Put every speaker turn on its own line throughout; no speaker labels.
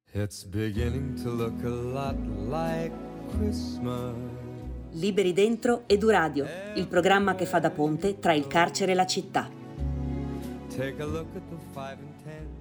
It's beginning to look a lot like Christmas.
Liberi dentro Eduradio, il programma che fa da ponte tra il carcere e la città.
Take a look at the 5 and 10.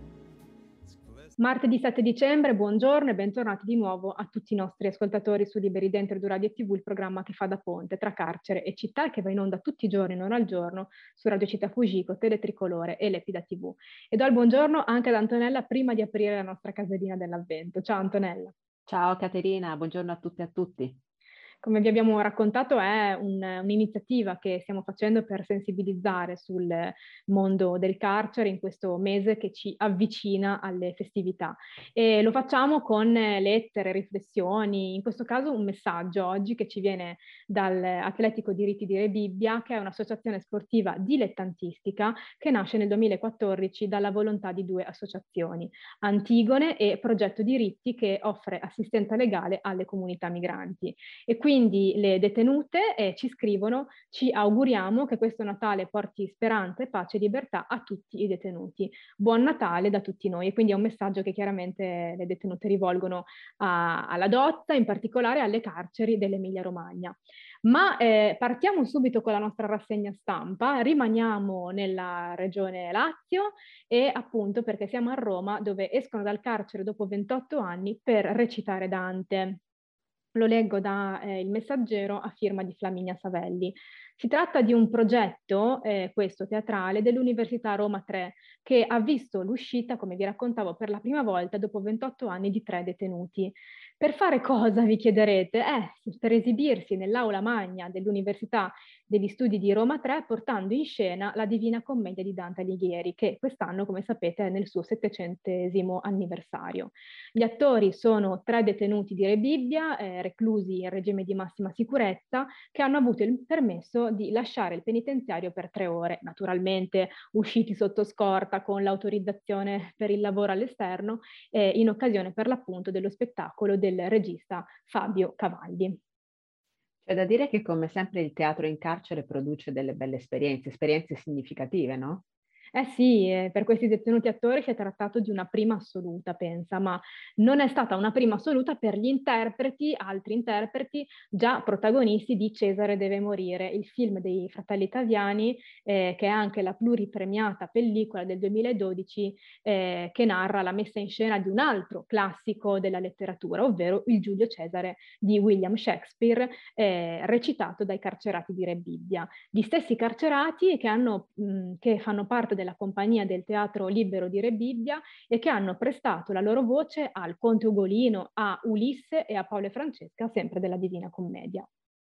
Martedì 7 dicembre, buongiorno e bentornati di nuovo a tutti i nostri ascoltatori su Liberi Dentro Eduradio TV, il programma che fa da ponte tra carcere e città e che va in onda tutti i giorni, non al giorno, su Radio Città Fujiko, Teletricolore e Lepida TV. E do il buongiorno anche ad Antonella prima di aprire la nostra caselina dell'avvento. Ciao Antonella.
Ciao Caterina, buongiorno a tutte e a tutti.
Come vi abbiamo raccontato è un'iniziativa che stiamo facendo per sensibilizzare sul mondo del carcere in questo mese che ci avvicina alle festività e lo facciamo con lettere, riflessioni, in questo caso un messaggio oggi che ci viene dall'Atletico di Rieti di Rebibbia, che è un'associazione sportiva dilettantistica che nasce nel 2014 dalla volontà di due associazioni, Antigone e Progetto Diritti, che offre assistenza legale alle comunità migranti. E quindi le detenute ci scrivono: ci auguriamo che questo Natale porti speranza, pace e libertà a tutti i detenuti. Buon Natale da tutti noi. E quindi è un messaggio che chiaramente le detenute rivolgono alla Dozza, in particolare alle carceri dell'Emilia-Romagna. Ma partiamo subito con la nostra rassegna stampa, rimaniamo nella regione Lazio e appunto perché siamo a Roma, dove escono dal carcere dopo 28 anni per recitare Dante. Lo leggo da Il Messaggero a firma di Flaminia Savelli. Si tratta di un progetto, questo teatrale, dell'Università Roma 3, che ha visto l'uscita, come vi raccontavo, per la prima volta dopo 28 anni di 3 detenuti. Per fare cosa, vi chiederete? Per esibirsi nell'aula magna dell'Università degli Studi di Roma 3, portando in scena la Divina Commedia di Dante Alighieri, che quest'anno, come sapete, è nel suo 700° anniversario. Gli attori sono 3 detenuti di Rebibbia, reclusi in regime di massima sicurezza, che hanno avuto il permesso di lasciare il penitenziario per 3 ore, naturalmente usciti sotto scorta con l'autorizzazione per il lavoro all'esterno, in occasione per l'appunto dello spettacolo del regista Fabio Cavalli.
C'è da dire che come sempre il teatro in carcere produce delle belle esperienze significative, no?
Eh sì, per questi detenuti attori si è trattato di una prima assoluta, pensa, ma non è stata una prima assoluta per gli interpreti, altri interpreti, già protagonisti di Cesare deve morire, il film dei Fratelli Italiani, che è anche la pluripremiata pellicola del 2012, che narra la messa in scena di un altro classico della letteratura, ovvero il Giulio Cesare di William Shakespeare, recitato dai carcerati di Rebibbia. Gli stessi carcerati che fanno parte della compagnia del Teatro Libero di Rebibbia e che hanno prestato la loro voce al Conte Ugolino, a Ulisse e a Paolo e Francesca, sempre della Divina Commedia.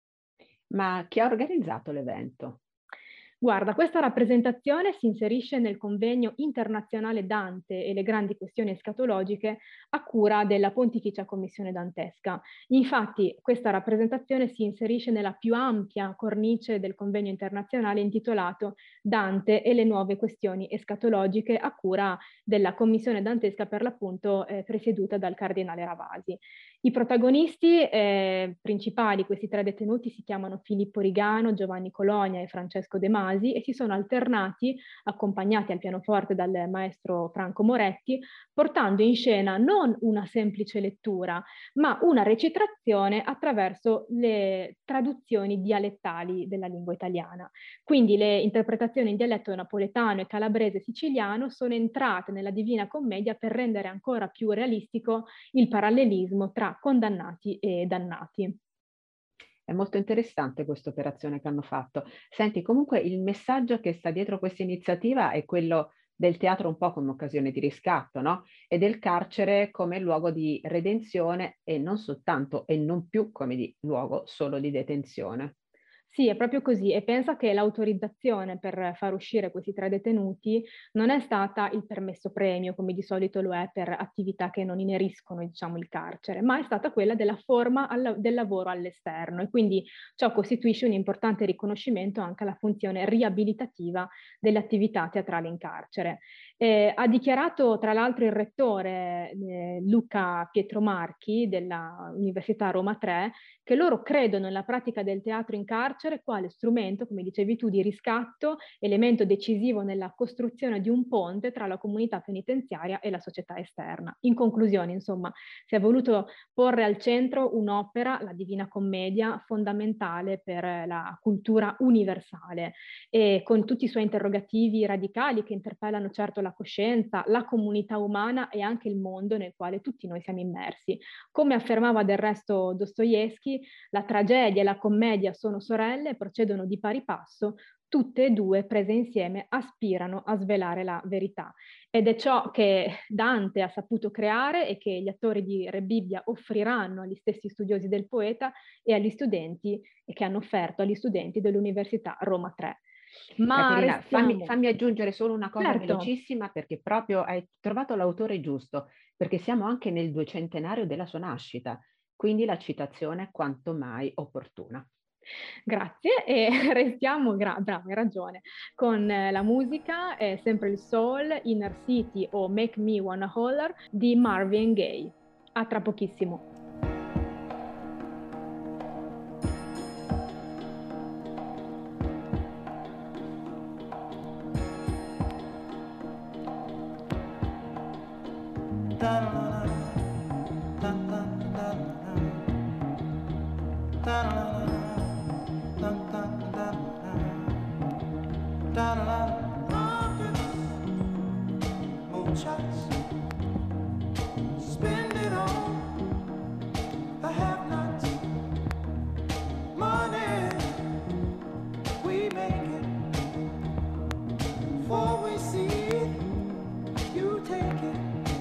Ma chi ha organizzato l'evento?
Guarda, questa rappresentazione si inserisce nel convegno internazionale Dante e le grandi questioni escatologiche a cura della Pontificia Commissione Dantesca. Infatti, questa rappresentazione si inserisce nella più ampia cornice del convegno internazionale intitolato Dante e le nuove questioni escatologiche a cura della Commissione Dantesca, per l'appunto presieduta dal Cardinale Ravasi. I protagonisti principali, questi 3 detenuti, si chiamano Filippo Rigano, Giovanni Colonia e Francesco De Masi e si sono alternati, accompagnati al pianoforte dal maestro Franco Moretti, portando in scena non una semplice lettura, ma una recitazione attraverso le traduzioni dialettali della lingua italiana. Quindi le interpretazioni in dialetto napoletano e calabrese siciliano sono entrate nella Divina Commedia per rendere ancora più realistico il parallelismo tra condannati e dannati.
È molto interessante questa operazione che hanno fatto. Senti, comunque il messaggio che sta dietro questa iniziativa è quello del teatro un po' come occasione di riscatto, no? E del carcere come luogo di redenzione e non soltanto e non più come di luogo solo di detenzione.
Sì, è proprio così e pensa che l'autorizzazione per far uscire questi 3 detenuti non è stata il permesso premio, come di solito lo è per attività che non ineriscono, diciamo, il carcere, ma è stata quella della forma del lavoro all'esterno e quindi ciò costituisce un importante riconoscimento anche alla funzione riabilitativa delle attività teatrali in carcere. Ha dichiarato tra l'altro il rettore Luca Pietromarchi della Università Roma 3 che loro credono nella pratica del teatro in carcere quale strumento, come dicevi tu, di riscatto, elemento decisivo nella costruzione di un ponte tra la comunità penitenziaria e la società esterna. In conclusione, insomma, si è voluto porre al centro un'opera, la Divina Commedia, fondamentale per la cultura universale, e con tutti i suoi interrogativi radicali che interpellano certo la coscienza, la comunità umana e anche il mondo nel quale tutti noi siamo immersi. Come affermava del resto Dostoevskij, la tragedia e la commedia sono sorelle e procedono di pari passo, tutte e due prese insieme aspirano a svelare la verità. Ed è ciò che Dante ha saputo creare e che gli attori di Re Bibbia offriranno agli stessi studiosi del poeta e agli studenti, e che hanno offerto agli studenti dell'Università Roma 3. Ma
Caterina,
restiamo...
fammi aggiungere solo una cosa
Certo.
velocissima, perché proprio hai trovato l'autore giusto, perché siamo anche nel 200° della sua nascita, quindi la citazione è quanto mai opportuna.
Grazie, e restiamo, bravo, hai ragione, con la musica, sempre il soul, Inner City o Make Me Wanna Holler di Marvin Gaye. A tra pochissimo.
Spend it on the have-nots. Money, we make it. Before we see it, you take it.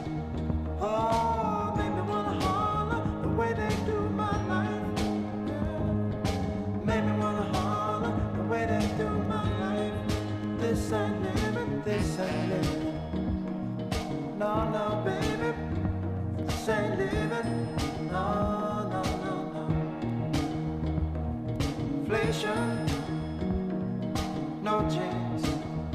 Oh, make me wanna holler the way they do my life. Make me wanna holler the way they do my life. This ain't living, this ain't living. No, no, baby, this ain't living. No, no, no, no. Inflation, no chance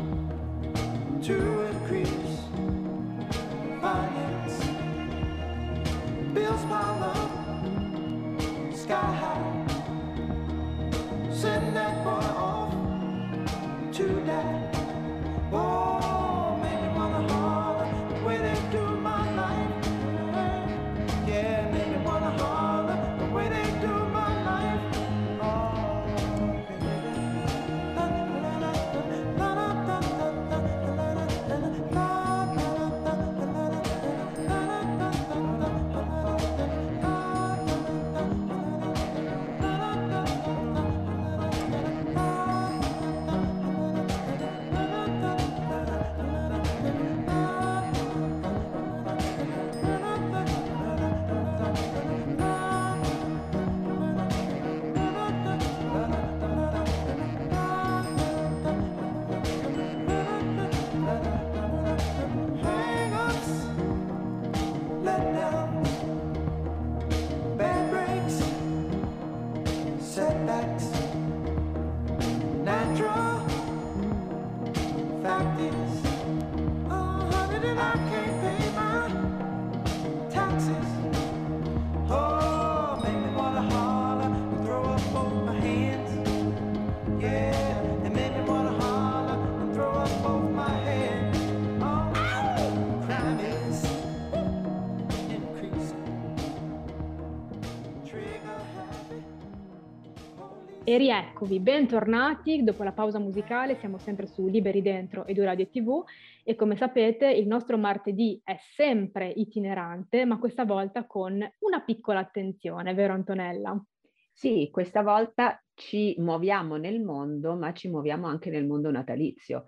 to increase finance. Bills pile up, sky high. Send that boy off to die. Oh, make me wanna holler the way they do my life. Yeah, make me wanna holler the way they do my life. Oh,
E rieccovi, bentornati. Dopo la pausa musicale siamo sempre su Liberi Dentro e Radio TV, e come sapete il nostro martedì è sempre itinerante, ma questa volta con una piccola attenzione, vero Antonella?
Sì, questa volta ci muoviamo nel mondo, ma ci muoviamo anche nel mondo natalizio,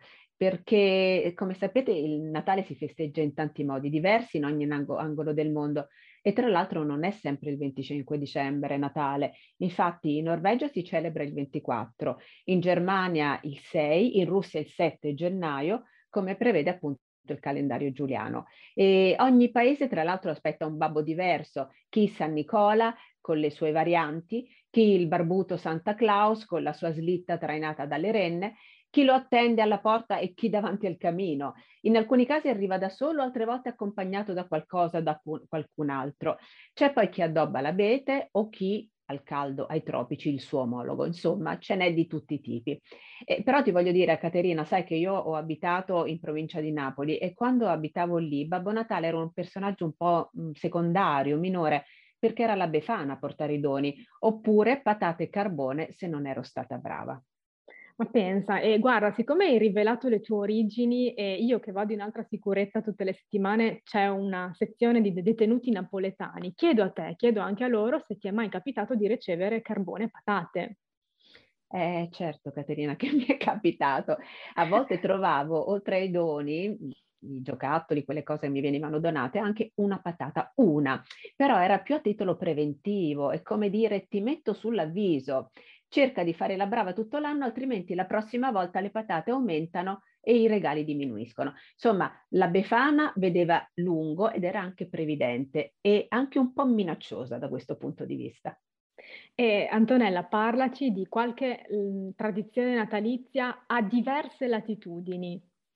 perché come sapete il Natale si festeggia in tanti modi diversi in ogni angolo del mondo, e tra l'altro non è sempre il 25 dicembre Natale. Infatti in Norvegia si celebra il 24, in Germania il 6, in Russia il 7 gennaio, come prevede appunto il calendario giuliano. E ogni paese tra l'altro aspetta un babbo diverso, chi San Nicola con le sue varianti, chi il barbuto Santa Claus con la sua slitta trainata dalle renne, chi lo attende alla porta e chi davanti al camino. In alcuni casi arriva da solo, altre volte accompagnato da qualcosa, da qualcun altro. C'è poi chi addobba l'abete o chi al caldo, ai tropici, il suo omologo. Insomma, ce n'è di tutti i tipi. Però ti voglio dire, Caterina, sai che io ho abitato in provincia di Napoli e quando abitavo lì, Babbo Natale era un personaggio un po' secondario, minore, perché era la Befana a portare i doni, oppure patate e carbone se non ero stata brava.
Ma pensa, e guarda, siccome hai rivelato le tue origini e io che vado in altra sicurezza tutte le settimane, c'è una sezione di detenuti napoletani. Chiedo a te, chiedo anche a loro se ti è mai capitato di ricevere carbone e patate.
Certo, Caterina, che mi è capitato. A volte trovavo, oltre ai doni, i giocattoli, quelle cose che mi venivano donate, anche una patata, una, però era più a titolo preventivo, è come dire ti metto sull'avviso, cerca di fare la brava tutto l'anno, altrimenti la prossima volta le patate aumentano e i regali diminuiscono. Insomma, la Befana vedeva lungo ed era anche previdente e anche un po' minacciosa da questo punto di vista.
E Antonella, parlaci di qualche tradizione natalizia a diverse latitudini.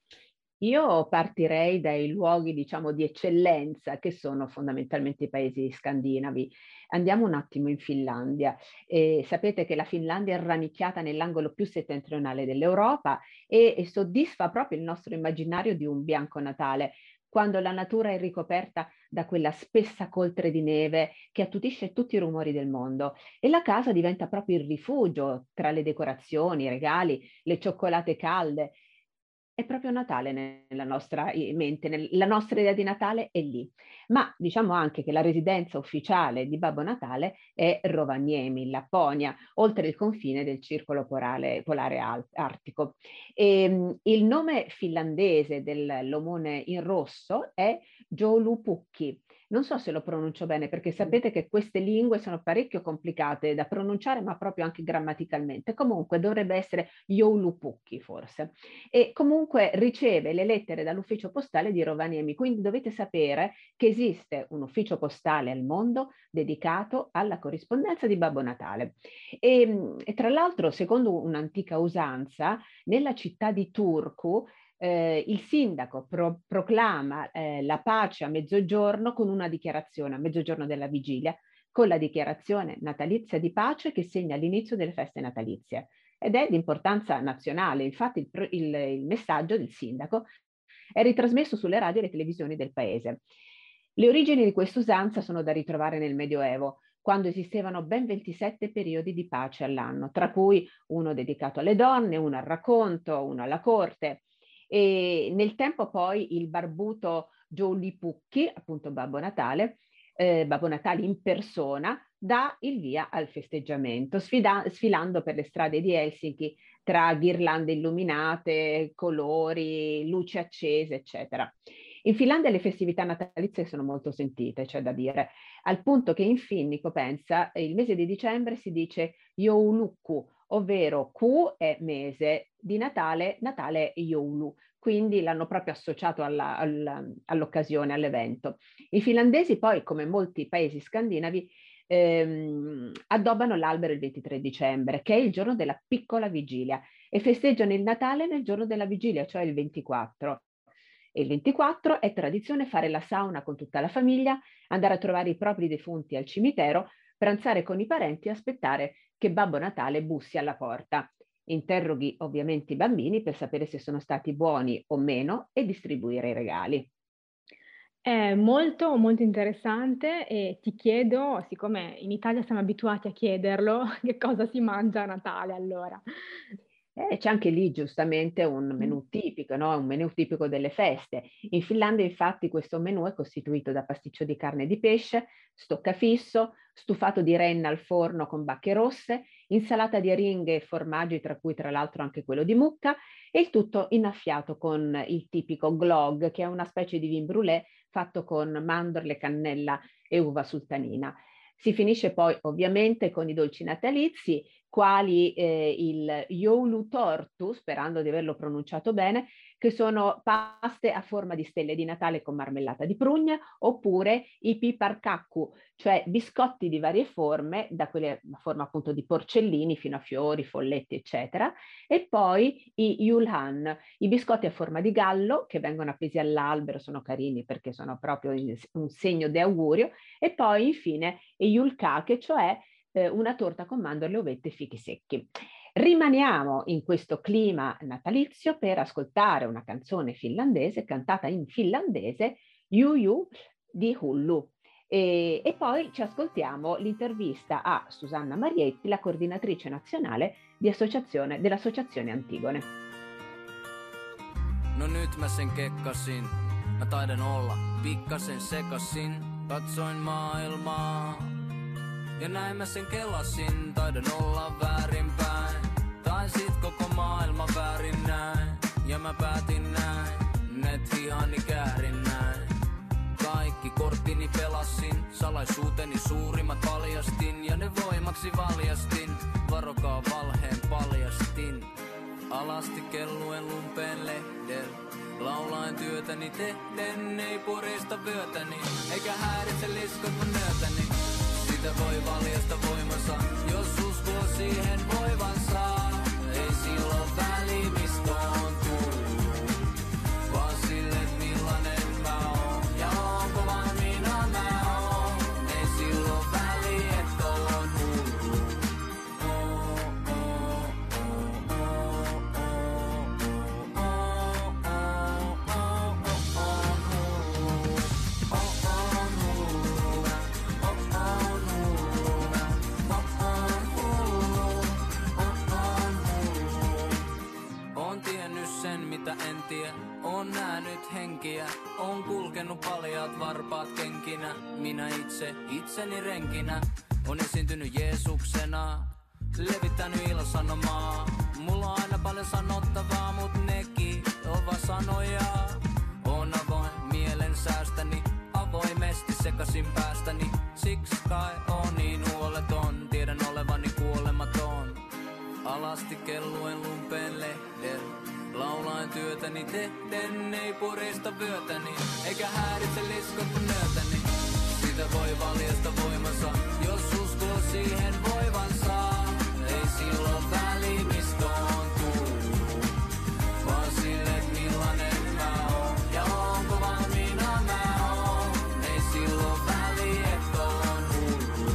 Io partirei dai luoghi, diciamo, di eccellenza, che sono fondamentalmente i paesi scandinavi. Andiamo un attimo in Finlandia. Sapete che la Finlandia è rannicchiata nell'angolo più settentrionale dell'Europa e soddisfa proprio il nostro immaginario di un bianco Natale, quando la natura è ricoperta da quella spessa coltre di neve che attutisce tutti i rumori del mondo e la casa diventa proprio il rifugio tra le decorazioni, i regali, le cioccolate calde. È proprio Natale nella nostra mente, la nostra idea di Natale è lì. Ma diciamo anche che la residenza ufficiale di Babbo Natale è Rovaniemi, in Lapponia, oltre il confine del circolo polare artico. Il nome finlandese dell'omone in rosso è Joulupukki. Non so se lo pronuncio bene perché sapete che queste lingue sono parecchio complicate da pronunciare, ma proprio anche grammaticalmente. Comunque dovrebbe essere Joulupukki forse. E comunque riceve le lettere dall'ufficio postale di Rovaniemi, quindi dovete sapere che esiste un ufficio postale al mondo dedicato alla corrispondenza di Babbo Natale. E tra l'altro, secondo un'antica usanza, nella città di Turku il sindaco proclama la pace a mezzogiorno con una dichiarazione, a mezzogiorno della vigilia, con la dichiarazione natalizia di pace che segna l'inizio delle feste natalizie. Ed è di importanza nazionale, infatti il messaggio del sindaco è ritrasmesso sulle radio e le televisioni del paese. Le origini di quest'usanza sono da ritrovare nel Medioevo, quando esistevano ben 27 periodi di pace all'anno, tra cui uno dedicato alle donne, uno al racconto, uno alla corte. E nel tempo poi il barbuto Joulupukki, appunto Babbo Natale in persona, dà il via al festeggiamento, sfilando per le strade di Helsinki tra ghirlande illuminate, colori, luci accese, eccetera. In Finlandia le festività natalizie sono molto sentite, c'è da dire, al punto che in finnico, pensa, il mese di dicembre si dice joulukku, ovvero Q è mese di Natale, Natale è joulu, quindi l'hanno proprio associato all'occasione, all'evento. I finlandesi poi, come molti paesi scandinavi, addobbano l'albero il 23 dicembre, che è il giorno della piccola vigilia, e festeggiano il Natale nel giorno della vigilia, cioè il 24. E il 24 è tradizione fare la sauna con tutta la famiglia, andare a trovare i propri defunti al cimitero, pranzare con i parenti e aspettare che Babbo Natale bussi alla porta. Interroghi ovviamente i bambini per sapere se sono stati buoni o meno e distribuire i regali.
È molto, molto interessante e ti chiedo, siccome in Italia siamo abituati a chiederlo, che cosa si mangia a Natale allora?
C'è anche lì giustamente un menù tipico, no? Un menù tipico delle feste. In Finlandia infatti questo menù è costituito da pasticcio di carne e di pesce, stoccafisso, stufato di renna al forno con bacche rosse, insalata di aringhe e formaggi, tra cui tra l'altro anche quello di mucca, e il tutto innaffiato con il tipico glögg, che è una specie di vin brûlé fatto con mandorle, cannella e uva sultanina. Si finisce poi ovviamente con i dolci natalizi, quali il joulutortu, sperando di averlo pronunciato bene, che sono paste a forma di stelle di Natale con marmellata di prugna, oppure i piparkakku, cioè biscotti di varie forme, da quelle a forma appunto di porcellini fino a fiori, folletti, eccetera, e poi i julhan, i biscotti a forma di gallo che vengono appesi all'albero, sono carini perché sono proprio un segno di augurio, e poi infine i julkake, cioè una torta con mandorle, uvette e fichi secchi. Rimaniamo in questo clima natalizio per ascoltare una canzone finlandese cantata in finlandese, Juju di Hullu. E poi ci ascoltiamo l'intervista a Susanna Marietti, la coordinatrice nazionale dell'Associazione Antigone.
No nyt mä sen kekkasin, mä taidan olla pikkasen sekasin, katsoin maailmaa. Ja näin mä sen kelasin, taidan olla väärinpäin. Tai sit koko maailma väärin näin. Ja mä päätin näin, net hihani käärin näin. Kaikki korttini pelasin, salaisuuteni suurimmat paljastin. Ja ne voimaksi valjastin, varokaa valheen paljastin. Alasti kelluen lumpeen lehden, laulain työtäni tehden. Ei purista vyötäni, eikä häiritse liskot mun myötäni. Sitä voi valjasta voimansa, jos uskoo siihen voivansa. Ei silloin väli mistä on tullut, vaan sille millainen mä oon. Ja onko valmiina mä oon. Ei silloin väli että on hullu. En tiedä, on nähnyt henkiä, on kulkenut paljaat varpaat kenkinä. Minä itse, itseni renkinä, on esiintynyt Jeesuksena, levittänyt ilosanomaa. Mulla on aina paljon sanottavaa, mut nekin on vaan sanoja. On avoin mielen säästäni, avoimesti sekasin päästäni. Siksi kai on niin huoleton, tiedän olevani kuolematon. Alasti kelluen lumpeen lehden, laulain työtäni tehden, ei purista vyötäni, eikä häiritse liskot mun myötäni. Sitä voi valjasta voimansa, jos uskoo siihen voivansa. Ei silloin väli mistä on tullut, vaan sille millainen mä oon. Ja onko valmiina mä oon. Ei silloin väli että on hullu.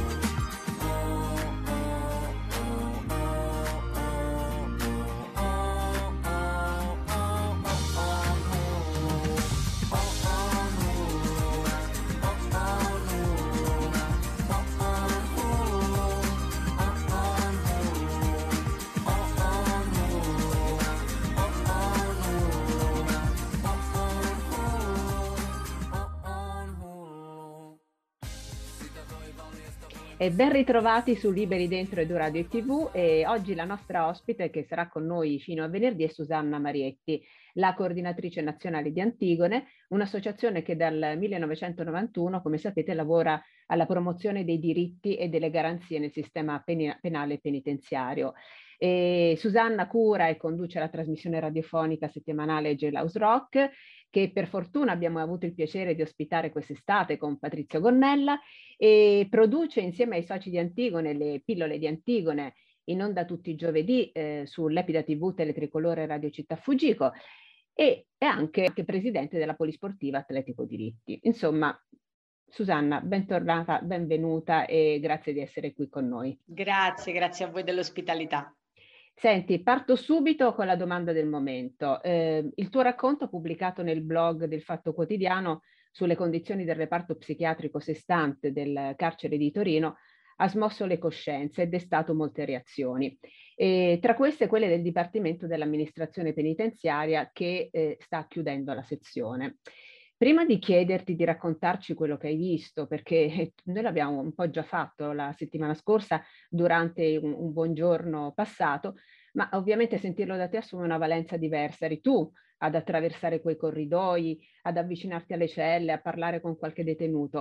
E ben ritrovati su Liberi Dentro Edu Radio e TV, e oggi la nostra ospite che sarà con noi fino a venerdì è Susanna Marietti, la coordinatrice nazionale di Antigone, un'associazione che dal 1991, come sapete, lavora alla promozione dei diritti e delle garanzie nel sistema penale e penitenziario. E Susanna cura e conduce la trasmissione radiofonica settimanale Jailhouse Rock, che per fortuna abbiamo avuto il piacere di ospitare quest'estate con Patrizio Gonnella, e produce insieme ai soci di Antigone le pillole di Antigone, in onda tutti i giovedì sull'Epida TV Teletricolore Radio Città Fuggico, e è anche presidente della Polisportiva Atletico Diritti. Insomma, Susanna, bentornata, benvenuta e grazie di essere qui con noi.
Grazie a voi dell'ospitalità.
Senti, parto subito con la domanda del momento. Il tuo racconto, pubblicato nel blog del Fatto Quotidiano sulle condizioni del reparto psichiatrico sestante del carcere di Torino, ha smosso le coscienze e destato molte reazioni. E tra queste quelle del Dipartimento dell'Amministrazione Penitenziaria che sta chiudendo la sezione. Prima di chiederti di raccontarci quello che hai visto, perché noi l'abbiamo un po' già fatto la settimana scorsa durante un buongiorno passato, ma ovviamente sentirlo da te assume una valenza diversa. Eri tu ad attraversare quei corridoi, ad avvicinarti alle celle, a parlare con qualche detenuto.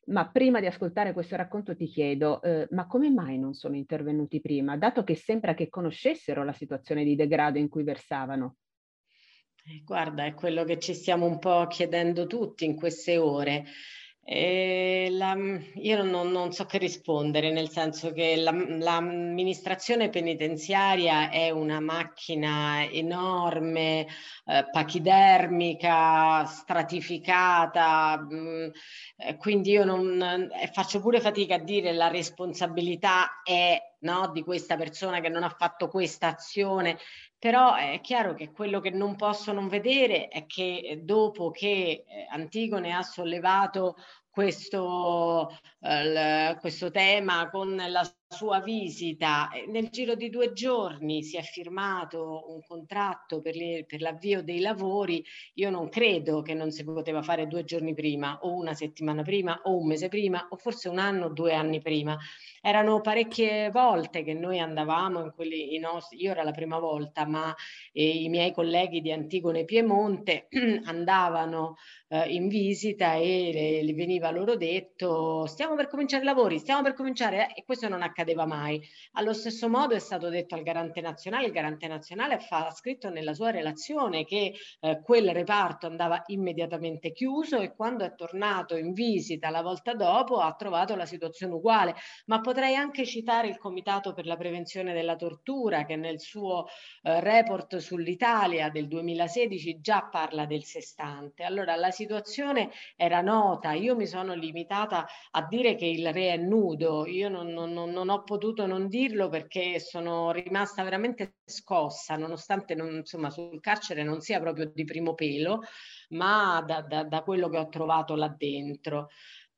Ma prima di ascoltare questo racconto ti chiedo, ma come mai non sono intervenuti prima, dato che sembra che conoscessero la situazione di degrado in cui versavano?
Guarda, è quello che ci stiamo un po' chiedendo tutti in queste ore. Io non so che rispondere, nel senso che l'amministrazione penitenziaria è una macchina enorme, pachidermica, stratificata, quindi io faccio pure fatica a dire la responsabilità è, no, di questa persona che non ha fatto questa azione. Però è chiaro che quello che non posso non vedere è che dopo che Antigone ha sollevato questo tema con la sua visita, nel giro di 2 giorni si è firmato un contratto per l'avvio dei lavori. Io non credo che non si poteva fare 2 giorni prima, o una settimana prima, o un mese prima, o forse 1 anno, 2 anni prima. Erano parecchie volte che noi andavamo io era la prima volta, ma i miei colleghi di Antigone Piemonte andavano in visita e le veniva loro detto: stiamo per cominciare i lavori, stiamo per cominciare, e questo non accadeva mai. Allo stesso modo è stato detto al Garante Nazionale, il Garante Nazionale ha scritto nella sua relazione che quel reparto andava immediatamente chiuso, e quando è tornato in visita la volta dopo ha trovato la situazione uguale. Ma potrei anche citare il Comitato per la prevenzione della tortura, che nel suo report sull'Italia del 2016 già parla del sestante. Allora la situazione era nota, io mi sono limitata a dire che il re è nudo, io non ho potuto non dirlo perché sono rimasta veramente scossa, nonostante insomma, sul carcere non sia proprio di primo pelo, ma da quello che ho trovato là dentro.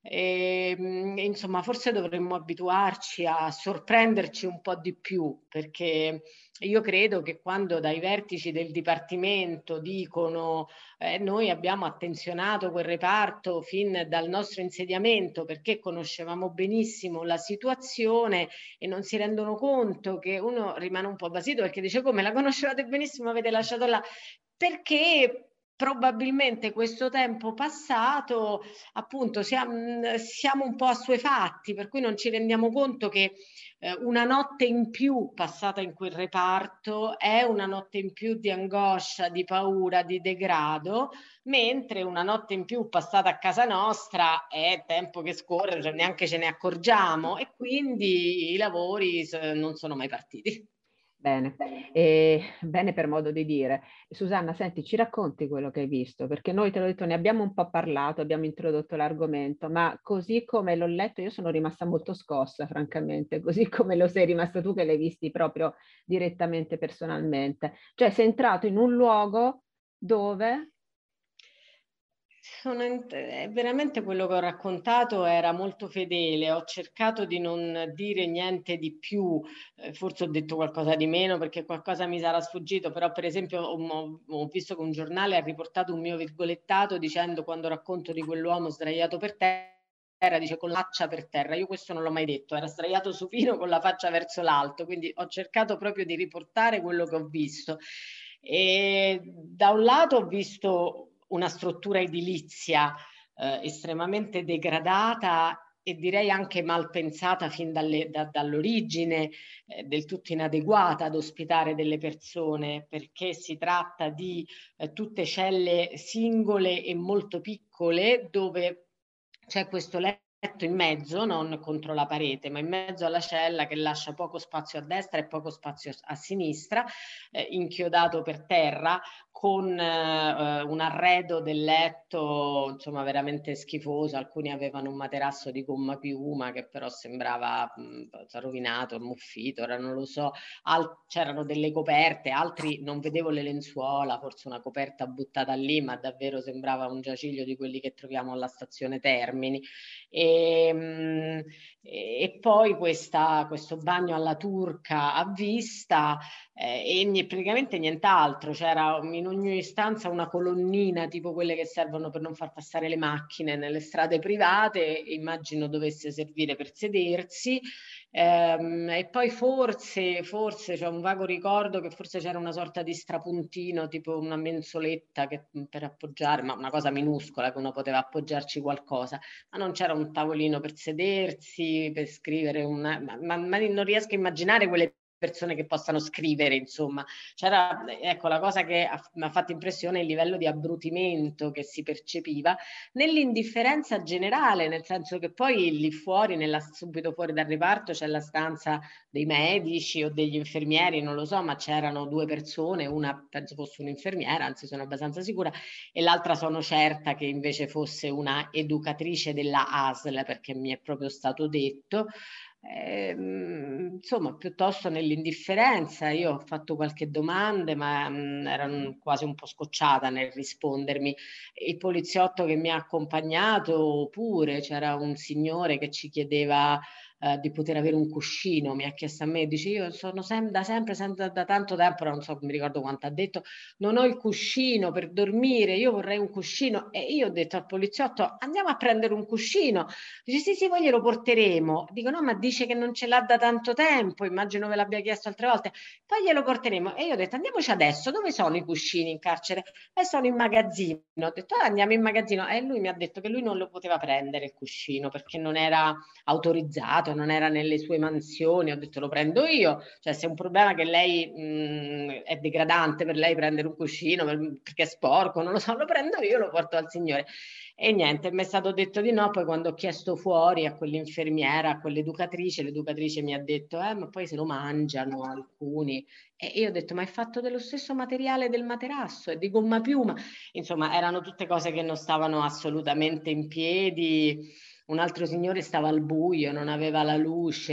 Insomma, forse dovremmo abituarci a sorprenderci un po' di più, perché io credo che quando dai vertici del Dipartimento dicono noi abbiamo attenzionato quel reparto fin dal nostro insediamento perché conoscevamo benissimo la situazione, e non si rendono conto, che uno rimane un po' basito perché dice: come la conoscevate benissimo, avete lasciato là? Perché probabilmente questo tempo passato, appunto, siamo un po' assuefatti, per cui non ci rendiamo conto che una notte in più passata in quel reparto è una notte in più di angoscia, di paura, di degrado, mentre una notte in più passata a casa nostra è tempo che scorre, cioè neanche ce ne accorgiamo, e quindi i lavori non sono mai partiti.
Bene, bene per modo di dire. Susanna, senti, ci racconti quello che hai visto, perché noi, te l'ho detto, ne abbiamo un po' parlato, abbiamo introdotto l'argomento, ma così come l'ho letto io sono rimasta molto scossa, francamente, così come lo sei rimasta tu che l'hai visti proprio direttamente, personalmente. Cioè sei entrato in un luogo dove...
Veramente quello che ho raccontato era molto fedele, ho cercato di non dire niente di più, forse ho detto qualcosa di meno perché qualcosa mi sarà sfuggito, però per esempio ho visto che un giornale ha riportato un mio virgolettato dicendo, quando racconto di quell'uomo sdraiato per terra, dice con la faccia per terra. Io questo non l'ho mai detto, era sdraiato supino con la faccia verso l'alto, quindi ho cercato proprio di riportare quello che ho visto. E da un lato ho visto una struttura edilizia estremamente degradata, e direi anche mal pensata fin dall'origine, del tutto inadeguata ad ospitare delle persone, perché si tratta di tutte celle singole e molto piccole, dove c'è questo letto in mezzo, non contro la parete, ma in mezzo alla cella, che lascia poco spazio a destra e poco spazio a sinistra, inchiodato per terra, con un arredo del letto, insomma, veramente schifoso. Alcuni avevano un materasso di gomma piuma che però sembrava rovinato, ammuffito, ora non lo so. C'erano delle coperte, altri non vedevo le lenzuola, forse una coperta buttata lì, ma davvero sembrava un giaciglio di quelli che troviamo alla stazione Termini. E poi questo bagno alla turca a vista, e praticamente nient'altro. C'era in ogni stanza una colonnina tipo quelle che servono per non far passare le macchine nelle strade private, immagino dovesse servire per sedersi. E poi forse c'è un vago ricordo che forse c'era una sorta di strapuntino, tipo una mensoletta per appoggiare, ma una cosa minuscola, che uno poteva appoggiarci qualcosa, ma non c'era un tavolino per sedersi, per scrivere ma non riesco a immaginare quelle persone che possano scrivere, insomma. C'era, ecco, la cosa che mi ha fatto impressione è il livello di abbrutimento che si percepiva nell'indifferenza generale, nel senso che poi lì fuori, subito fuori dal reparto, c'è la stanza dei medici o degli infermieri, non lo so, ma c'erano 2 persone, una penso fosse un'infermiera, anzi sono abbastanza sicura, e l'altra sono certa che invece fosse una educatrice della ASL, perché mi è proprio stato detto. Insomma, piuttosto nell'indifferenza. Io ho fatto qualche domanda, ma ero quasi un po' scocciata nel rispondermi. Il poliziotto che mi ha accompagnato pure, c'era un signore che ci chiedeva di poter avere un cuscino, mi ha chiesto a me, dice: io sono da tanto tempo, non so, mi ricordo quanto ha detto, non ho il cuscino per dormire, io vorrei un cuscino. E io ho detto al poliziotto: andiamo a prendere un cuscino. Dice: sì, poi glielo porteremo. Dico: no, ma dice che non ce l'ha da tanto tempo, immagino ve l'abbia chiesto altre volte. Poi glielo porteremo. E io ho detto: andiamoci adesso, dove sono i cuscini in carcere? Sono in magazzino. Ho detto: andiamo in magazzino. E lui mi ha detto che lui non lo poteva prendere il cuscino perché non era autorizzato, non era nelle sue mansioni. Ho detto: lo prendo io, cioè se è un problema che lei è degradante per lei prendere un cuscino perché è sporco, non lo so, lo prendo io, lo porto al signore. E niente, mi è stato detto di no. Poi quando ho chiesto fuori a quell'infermiera, a quell'educatrice, l'educatrice mi ha detto: ma poi se lo mangiano alcuni. E io ho detto: ma è fatto dello stesso materiale del materasso, è di gomma piuma. Insomma, erano tutte cose che non stavano assolutamente in piedi. Un altro signore stava al buio, non aveva la luce,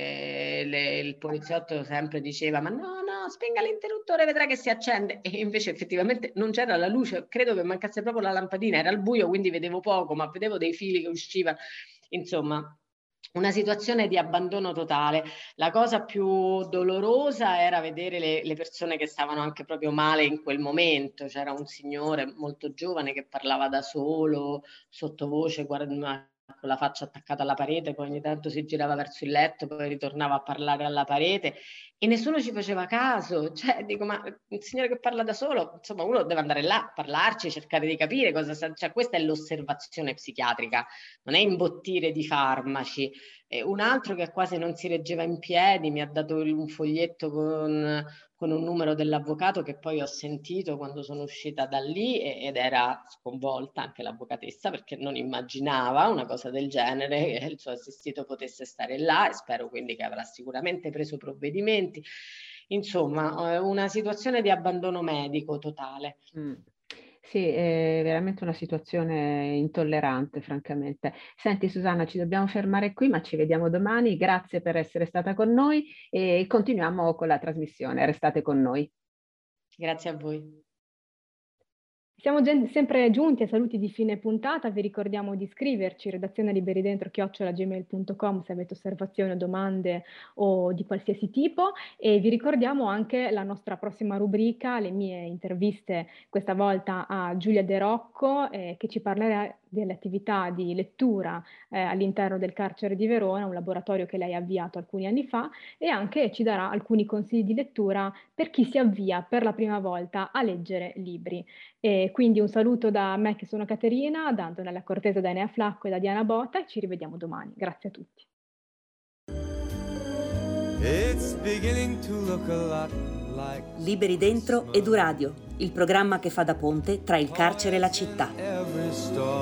il poliziotto sempre diceva: ma no, spenga l'interruttore, vedrà che si accende. E invece effettivamente non c'era la luce, credo che mancasse proprio la lampadina, era al buio, quindi vedevo poco, ma vedevo dei fili che uscivano. Insomma, una situazione di abbandono totale. La cosa più dolorosa era vedere le persone che stavano anche proprio male in quel momento. C'era un signore molto giovane che parlava da solo, sottovoce, con la faccia attaccata alla parete, poi ogni tanto si girava verso il letto, poi ritornava a parlare alla parete e nessuno ci faceva caso. Cioè, dico, ma un signore che parla da solo, insomma, uno deve andare là a parlarci, cercare di capire cosa sta. Cioè, questa è l'osservazione psichiatrica, non è imbottire di farmaci. Un altro che quasi non si reggeva in piedi mi ha dato un foglietto con un numero dell'avvocato che poi ho sentito quando sono uscita da lì, ed era sconvolta anche l'avvocatessa perché non immaginava una cosa del genere, che il suo assistito potesse stare là, e spero quindi che avrà sicuramente preso provvedimenti. Insomma, una situazione di abbandono medico totale.
Sì, è veramente una situazione intollerante, francamente. Senti, Susanna, ci dobbiamo fermare qui, ma ci vediamo domani. Grazie per essere stata con noi e continuiamo con la trasmissione. Restate con noi.
Grazie a voi.
Siamo sempre giunti a saluti di fine puntata. Vi ricordiamo di iscriverci redazione liberidentro@gmail.com se avete osservazioni o domande o di qualsiasi tipo, e vi ricordiamo anche la nostra prossima rubrica, le mie interviste, questa volta a Giulia De Rocco, che ci parlerà delle attività di lettura all'interno del carcere di Verona, un laboratorio che lei ha avviato alcuni anni fa, e anche ci darà alcuni consigli di lettura per chi si avvia per la prima volta a leggere libri. E quindi un saluto da me che sono Caterina, da Antonella Cortese, da Enea Flacco e da Diana Botta, e ci rivediamo domani. Grazie a tutti.
It's beginning to look a lot like
Liberi Dentro Eduradio, il programma che fa da ponte tra il carcere e la città.
every storm.